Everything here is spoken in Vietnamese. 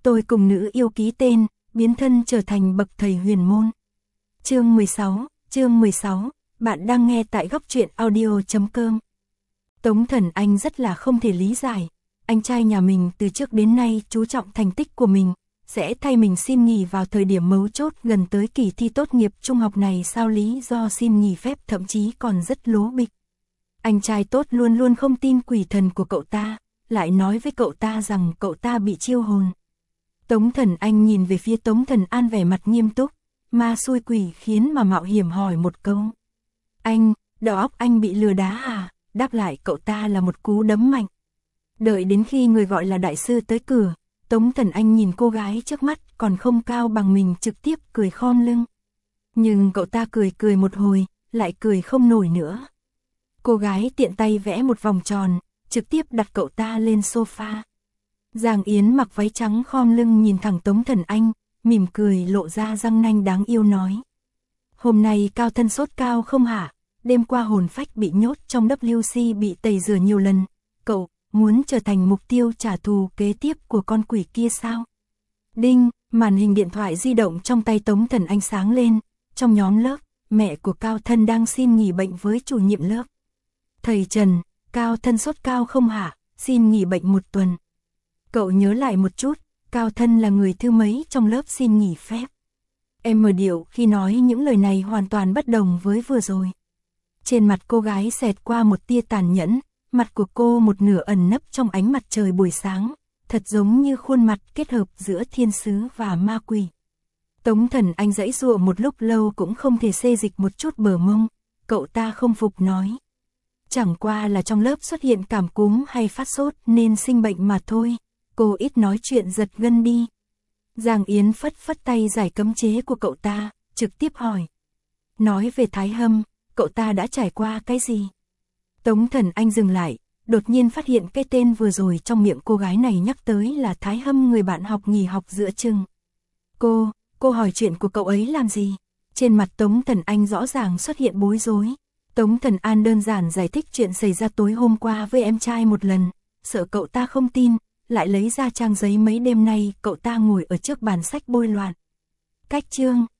tôi cùng nữ yêu ký tên, biến thân trở thành bậc thầy huyền môn. Chương 16, bạn đang nghe tại góc truyện audio.com. Tống Thần Anh rất là không thể lý giải, anh trai nhà mình từ trước đến nay chú trọng thành tích của mình, sẽ thay mình xin nghỉ vào thời điểm mấu chốt gần tới kỳ thi tốt nghiệp trung học này sao lý do xin nghỉ phép thậm chí còn rất lố bịch. Anh trai tốt luôn luôn không tin quỷ thần của cậu ta, lại nói với cậu ta rằng cậu ta bị chiêu hồn. Tống Thần Anh nhìn về phía Tống Thần An vẻ mặt nghiêm túc, ma xui quỷ khiến mà mạo hiểm hỏi một câu. Anh, đầu óc anh bị lừa đá à? Đáp lại cậu ta là một cú đấm mạnh. Đợi đến khi người gọi là đại sư tới cửa, Tống Thần Anh nhìn cô gái trước mắt còn không cao bằng mình trực tiếp cười khom lưng. Nhưng cậu ta cười một hồi, lại cười không nổi nữa. Cô gái tiện tay vẽ một vòng tròn, trực tiếp đặt cậu ta lên sofa. Giang Yến mặc váy trắng khom lưng nhìn thẳng Tống Thần Anh, mỉm cười lộ ra răng nanh đáng yêu nói. Hôm nay Cao Thân sốt cao không hả? Đêm qua hồn phách bị nhốt trong WC bị tẩy rửa nhiều lần. Cậu muốn trở thành mục tiêu trả thù kế tiếp của con quỷ kia sao? Đinh, màn hình điện thoại di động trong tay Tống Thần Anh sáng lên. Trong nhóm lớp, mẹ của Cao Thân đang xin nghỉ bệnh với chủ nhiệm lớp. Thầy Trần, Cao Thân sốt cao không hả? Xin nghỉ bệnh 1 tuần. Cậu nhớ lại một chút, Cao Thân là người thứ mấy trong lớp xin nghỉ phép. Em mở điệu khi nói những lời này hoàn toàn bất đồng với vừa rồi. Trên mặt cô gái xẹt qua một tia tàn nhẫn, mặt của cô một nửa ẩn nấp trong ánh mặt trời buổi sáng, thật giống như khuôn mặt kết hợp giữa thiên sứ và ma quỷ. Tống Thần Anh giãy giụa một lúc lâu cũng không thể xê dịch một chút bờ mông, cậu ta không phục nói. Chẳng qua là trong lớp xuất hiện cảm cúm hay phát sốt nên sinh bệnh mà thôi, cô ít nói chuyện giật gân đi. Giang Yến phất tay giải cấm chế của cậu ta, trực tiếp hỏi. Nói về Thái Hâm, cậu ta đã trải qua cái gì? Tống Thần Anh dừng lại, đột nhiên phát hiện cái tên vừa rồi trong miệng cô gái này nhắc tới là Thái Hâm, người bạn học nghỉ học giữa chừng. Cô hỏi chuyện của cậu ấy làm gì? Trên mặt Tống Thần Anh rõ ràng xuất hiện bối rối. Tống Thần An đơn giản giải thích chuyện xảy ra tối hôm qua với em trai một lần, sợ cậu ta không tin, lại lấy ra trang giấy mấy đêm nay cậu ta ngồi ở trước bàn sách bôi loạn. Cách chương